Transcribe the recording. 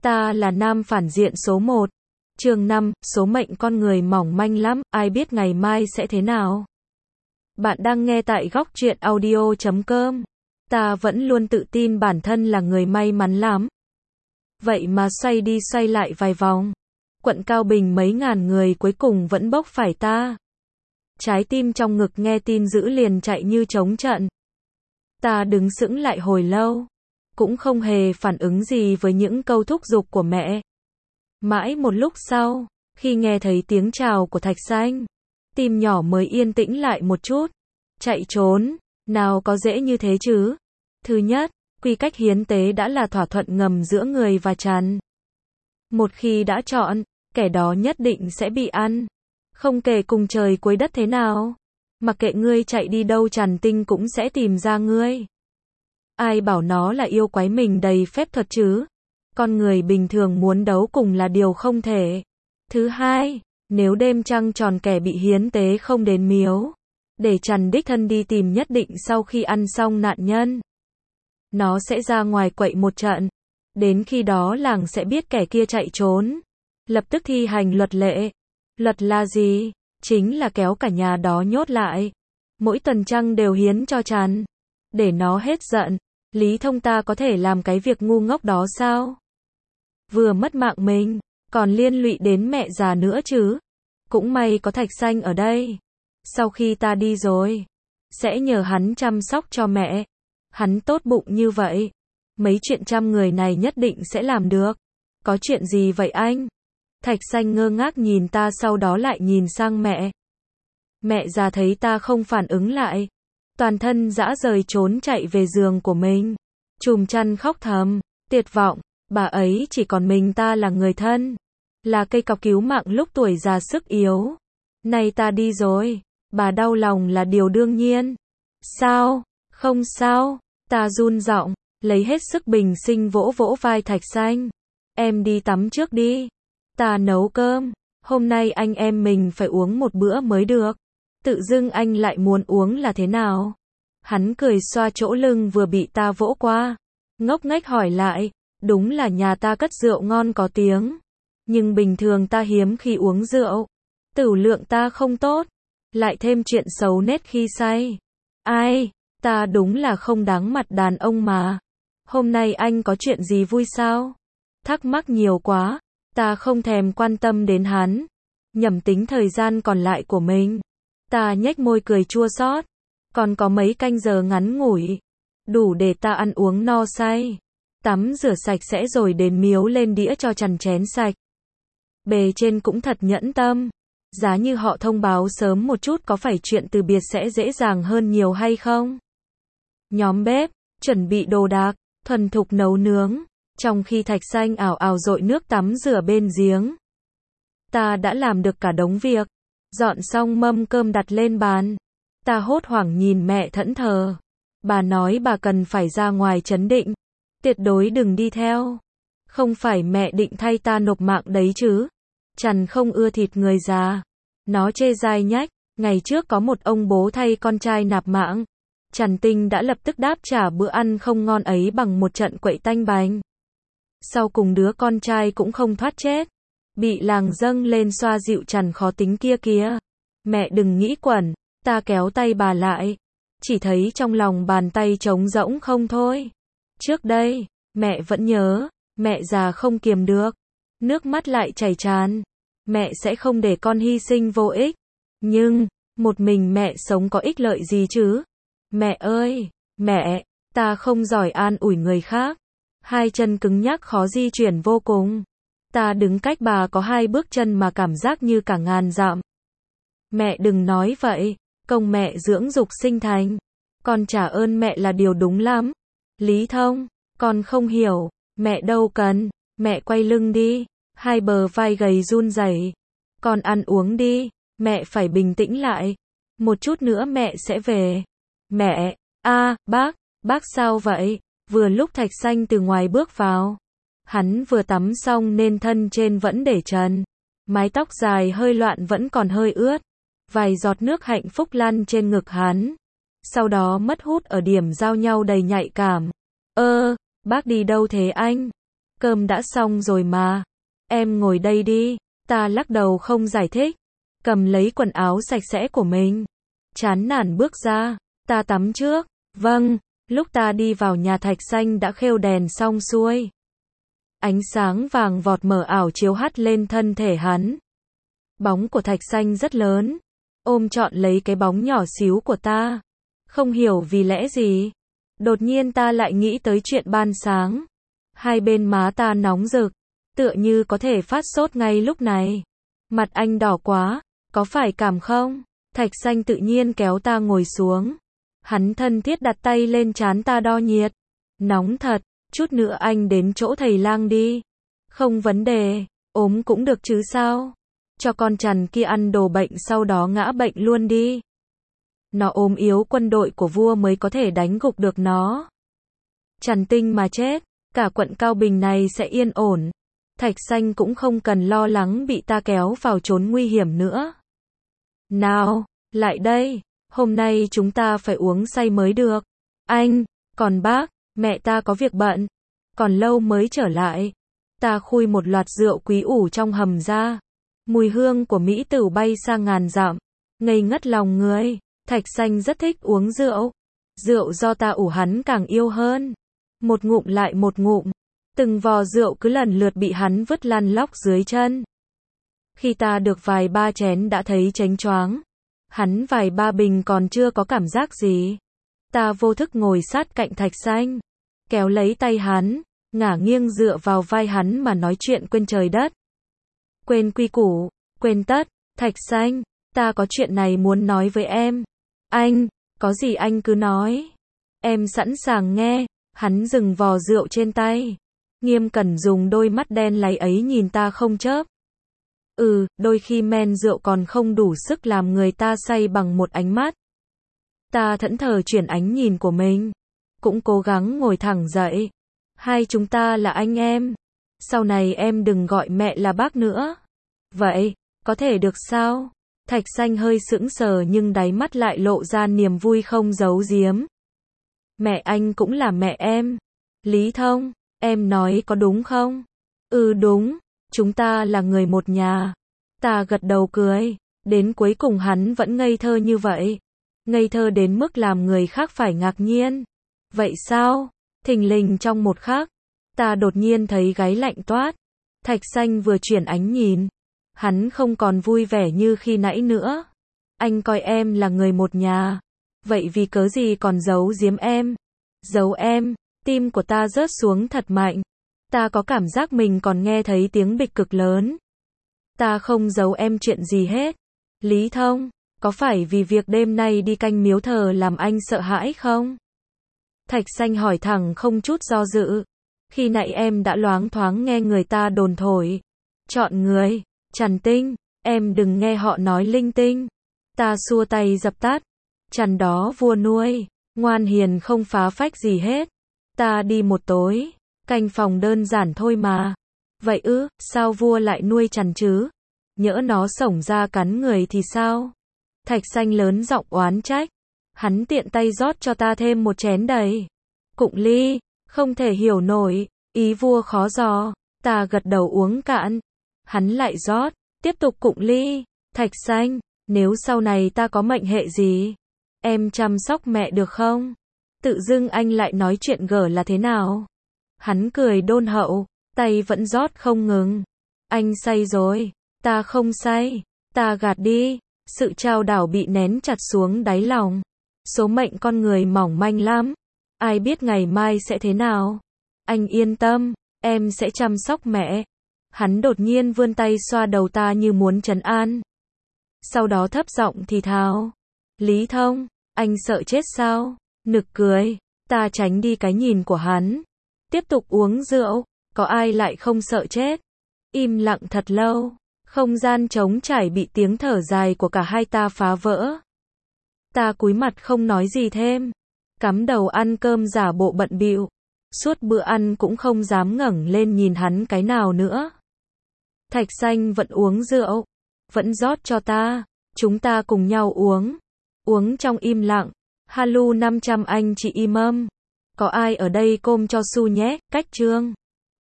Ta là nam phản diện số 1. Chương 5, số mệnh con người mỏng manh lắm, ai biết ngày mai sẽ thế nào. Bạn đang nghe tại góc truyện audio.com. Ta vẫn luôn tự tin bản thân là người may mắn lắm. Vậy mà xoay đi xoay lại vài vòng. Quận Cao Bình mấy ngàn người cuối cùng vẫn bốc phải ta. Trái tim trong ngực nghe tin dữ liền chạy như trống trận. Ta đứng sững lại hồi lâu. Cũng không hề phản ứng gì với những câu thúc giục của mẹ. Mãi một lúc sau, khi nghe thấy tiếng chào của Thạch Xanh, tim nhỏ mới yên tĩnh lại một chút. Chạy trốn, nào có dễ như thế chứ. Thứ nhất, quy cách hiến tế đã là thỏa thuận ngầm giữa người và Trần. Một khi đã chọn, kẻ đó nhất định sẽ bị ăn. Không kể cùng trời cuối đất thế nào. Mặc kệ ngươi chạy đi đâu Trần Tinh cũng sẽ tìm ra ngươi. Ai bảo nó là yêu quái mình đầy phép thuật chứ. Con người bình thường muốn đấu cùng là điều không thể. Thứ hai, nếu đêm trăng tròn kẻ bị hiến tế không đến miếu, để Trần đích thân đi tìm nhất định sau khi ăn xong nạn nhân. Nó sẽ ra ngoài quậy một trận. Đến khi đó làng sẽ biết kẻ kia chạy trốn. Lập tức thi hành luật lệ. Luật là gì? Chính là kéo cả nhà đó nhốt lại. Mỗi tuần trăng đều hiến cho Trần. Để nó hết giận. Lý Thông ta có thể làm cái việc ngu ngốc đó sao? Vừa mất mạng mình, còn liên lụy đến mẹ già nữa chứ. Cũng may có Thạch Xanh ở đây. Sau khi ta đi rồi, sẽ nhờ hắn chăm sóc cho mẹ. Hắn tốt bụng như vậy. Mấy chuyện trăm người này nhất định sẽ làm được. Có chuyện gì vậy anh? Thạch Xanh ngơ ngác nhìn ta sau đó lại nhìn sang mẹ. Mẹ già thấy ta không phản ứng lại. Toàn thân rã rời trốn chạy về giường của mình. Chùm chăn khóc thầm, tuyệt vọng, bà ấy chỉ còn mình ta là người thân. Là cây cọc cứu mạng lúc tuổi già sức yếu. Nay ta đi rồi, bà đau lòng là điều đương nhiên. Sao? Không sao, ta run giọng, lấy hết sức bình sinh vỗ vỗ vai Thạch Xanh. Em đi tắm trước đi. Ta nấu cơm, hôm nay anh em mình phải uống một bữa mới được. Tự dưng anh lại muốn uống là thế nào? Hắn cười xoa chỗ lưng vừa bị ta vỗ qua. Ngốc nghếch hỏi lại, đúng là nhà ta cất rượu ngon có tiếng. Nhưng bình thường ta hiếm khi uống rượu. Tửu lượng ta không tốt. Lại thêm chuyện xấu nết khi say. Ai, ta đúng là không đáng mặt đàn ông mà. Hôm nay anh có chuyện gì vui sao? Thắc mắc nhiều quá. Ta không thèm quan tâm đến hắn. Nhẩm tính thời gian còn lại của mình. Ta nhếch môi cười chua xót. Còn có mấy canh giờ ngắn ngủi. Đủ để ta ăn uống no say. Tắm rửa sạch sẽ rồi đến miếu lên đĩa cho Trần chén sạch. Bề trên cũng thật nhẫn tâm. Giá như họ thông báo sớm một chút có phải chuyện từ biệt sẽ dễ dàng hơn nhiều hay không? Nhóm bếp, chuẩn bị đồ đạc, thuần thục nấu nướng. Trong khi Thạch Xanh ảo ảo dội nước tắm rửa bên giếng. Ta đã làm được cả đống việc. Dọn xong mâm cơm đặt lên bàn. Ta hốt hoảng nhìn mẹ thẫn thờ. Bà nói bà cần phải ra ngoài trấn định. Tuyệt đối đừng đi theo. Không phải mẹ định thay ta nộp mạng đấy chứ. Trần không ưa thịt người già. Nó chê dai nhách. Ngày trước có một ông bố thay con trai nạp mạng. Trần Tinh đã lập tức đáp trả bữa ăn không ngon ấy bằng một trận quậy tanh bành. Sau cùng đứa con trai cũng không thoát chết. Bị làng dâng lên xoa dịu Trần khó tính kia kìa. Mẹ đừng nghĩ quẩn. Ta kéo tay bà lại. Chỉ thấy trong lòng bàn tay trống rỗng không thôi. Trước đây, mẹ vẫn nhớ. Mẹ già không kiềm được. Nước mắt lại chảy tràn. Mẹ sẽ không để con hy sinh vô ích. Nhưng, một mình mẹ sống có ích lợi gì chứ? Mẹ ơi, mẹ, ta không giỏi an ủi người khác. Hai chân cứng nhắc khó di chuyển vô cùng. Ta đứng cách bà có 2 bước chân mà cảm giác như cả ngàn dặm. Mẹ đừng nói vậy, công mẹ dưỡng dục sinh thành. Con trả ơn mẹ là điều đúng lắm. Lý Thông, con không hiểu, mẹ đâu cần, mẹ quay lưng đi. Hai bờ vai gầy run rẩy. Con ăn uống đi, mẹ phải bình tĩnh lại. Một chút nữa mẹ sẽ về. Mẹ, bác sao vậy? Vừa lúc Thạch Xanh từ ngoài bước vào. Hắn vừa tắm xong nên thân trên vẫn để trần. Mái tóc dài hơi loạn vẫn còn hơi ướt. Vài giọt nước hạnh phúc lăn trên ngực hắn. Sau đó mất hút ở điểm giao nhau đầy nhạy cảm. Bác đi đâu thế anh? Cơm đã xong rồi mà. Em ngồi đây đi. Ta lắc đầu không giải thích. Cầm lấy quần áo sạch sẽ của mình. Chán nản bước ra. Ta tắm trước. Vâng. Lúc ta đi vào nhà Thạch Xanh đã khêu đèn xong xuôi. Ánh sáng vàng vọt mờ ảo chiếu hắt lên thân thể hắn. Bóng của Thạch Xanh rất lớn. Ôm trọn lấy cái bóng nhỏ xíu của ta. Không hiểu vì lẽ gì. Đột nhiên ta lại nghĩ tới chuyện ban sáng. Hai bên má ta nóng rực. Tựa như có thể phát sốt ngay lúc này. Mặt anh đỏ quá. Có phải cảm không? Thạch Xanh tự nhiên kéo ta ngồi xuống. Hắn thân thiết đặt tay lên trán ta đo nhiệt. Nóng thật. Chút nữa anh đến chỗ thầy lang đi. Không vấn đề. Ốm cũng được chứ sao? Cho con chằn kia ăn đồ bệnh sau đó ngã bệnh luôn đi. Nó ốm yếu quân đội của vua mới có thể đánh gục được nó. Trần Tinh mà chết, cả quận Cao Bình này sẽ yên ổn. Thạch Xanh cũng không cần lo lắng bị ta kéo vào chốn nguy hiểm nữa. Nào, lại đây, hôm nay chúng ta phải uống say mới được. Anh, còn bác, mẹ ta có việc bận, còn lâu mới trở lại. Ta khui một loạt rượu quý ủ trong hầm ra. Mùi hương của mỹ tử bay sang ngàn dặm, ngây ngất lòng người. Thạch Xanh rất thích uống rượu. Rượu do ta ủ hắn càng yêu hơn. Một ngụm lại một ngụm. Từng vò rượu cứ lần lượt bị hắn vứt lăn lóc dưới chân. Khi ta được vài ba chén đã thấy chánh choáng. Hắn vài ba bình còn chưa có cảm giác gì. Ta vô thức ngồi sát cạnh Thạch Xanh. Kéo lấy tay hắn, ngả nghiêng dựa vào vai hắn mà nói chuyện quên trời đất. Quên quy củ, quên tất. Thạch Xanh, ta có chuyện này muốn nói với em. Anh, có gì anh cứ nói. Em sẵn sàng nghe. Hắn dừng vò rượu trên tay. Nghiêm cẩn dùng đôi mắt đen láy ấy nhìn ta không chớp. Đôi khi men rượu còn không đủ sức làm người ta say bằng một ánh mắt. Ta thẫn thờ chuyển ánh nhìn của mình. Cũng cố gắng ngồi thẳng dậy. Hai chúng ta là anh em. Sau này em đừng gọi mẹ là bác nữa. Vậy, có thể được sao? Thạch Xanh hơi sững sờ nhưng đáy mắt lại lộ ra niềm vui không giấu giếm. Mẹ anh cũng là mẹ em. Lý Thông, em nói có đúng không? Đúng, chúng ta là người một nhà. Ta gật đầu cười. Đến cuối cùng hắn vẫn ngây thơ như vậy. Ngây thơ đến mức làm người khác phải ngạc nhiên. Vậy sao? Thình lình trong một khắc, ta đột nhiên thấy gáy lạnh toát. Thạch Xanh vừa chuyển ánh nhìn. Hắn không còn vui vẻ như khi nãy nữa. Anh coi em là người một nhà. Vậy vì cớ gì còn giấu giếm em? Giấu em, tim của ta rớt xuống thật mạnh. Ta có cảm giác mình còn nghe thấy tiếng bịch cực lớn. Ta không giấu em chuyện gì hết. Lý Thông, có phải vì việc đêm nay đi canh miếu thờ làm anh sợ hãi không? Thạch Xanh hỏi thẳng không chút do dự. Khi nãy em đã loáng thoáng nghe người ta đồn thổi. Chọn người, Trần Tinh, em đừng nghe họ nói linh tinh. Ta xua tay dập tắt. Trần đó vua nuôi, ngoan hiền không phá phách gì hết. Ta đi một tối, canh phòng đơn giản thôi mà. Vậy sao vua lại nuôi Trần chứ? Nhỡ nó xổng ra cắn người thì sao? Thạch Xanh lớn giọng oán trách. Hắn tiện tay rót cho ta thêm một chén đầy. Cụng ly, không thể hiểu nổi, ý vua khó dò. Ta gật đầu uống cạn. Hắn lại rót, tiếp tục cụng ly. Thạch Xanh, nếu sau này ta có mệnh hệ gì, em chăm sóc mẹ được không? Tự dưng anh lại nói chuyện gở là thế nào? Hắn cười đôn hậu, tay vẫn rót không ngừng. Anh say rồi, ta không say, ta gạt đi. Sự trao đảo bị nén chặt xuống đáy lòng. Số mệnh con người mỏng manh lắm. Ai biết ngày mai sẽ thế nào? Anh yên tâm, em sẽ chăm sóc mẹ. Hắn đột nhiên vươn tay xoa đầu ta như muốn trấn an. Sau đó thấp giọng thì thào. Lý Thông, anh sợ chết sao? Nực cười. Ta tránh đi cái nhìn của hắn. Tiếp tục uống rượu. Có ai lại không sợ chết? Im lặng thật lâu. Không gian trống trải bị tiếng thở dài của cả hai ta phá vỡ. Ta cúi mặt không nói gì thêm. Cắm đầu ăn cơm giả bộ bận bịu. Suốt bữa ăn cũng không dám ngẩng lên nhìn hắn cái nào nữa. Thạch Xanh vẫn uống rượu. Vẫn rót cho ta. Chúng ta cùng nhau uống. Uống trong im lặng. Halu 500 anh chị im âm. Có ai ở đây côm cho Su nhé, cách chương.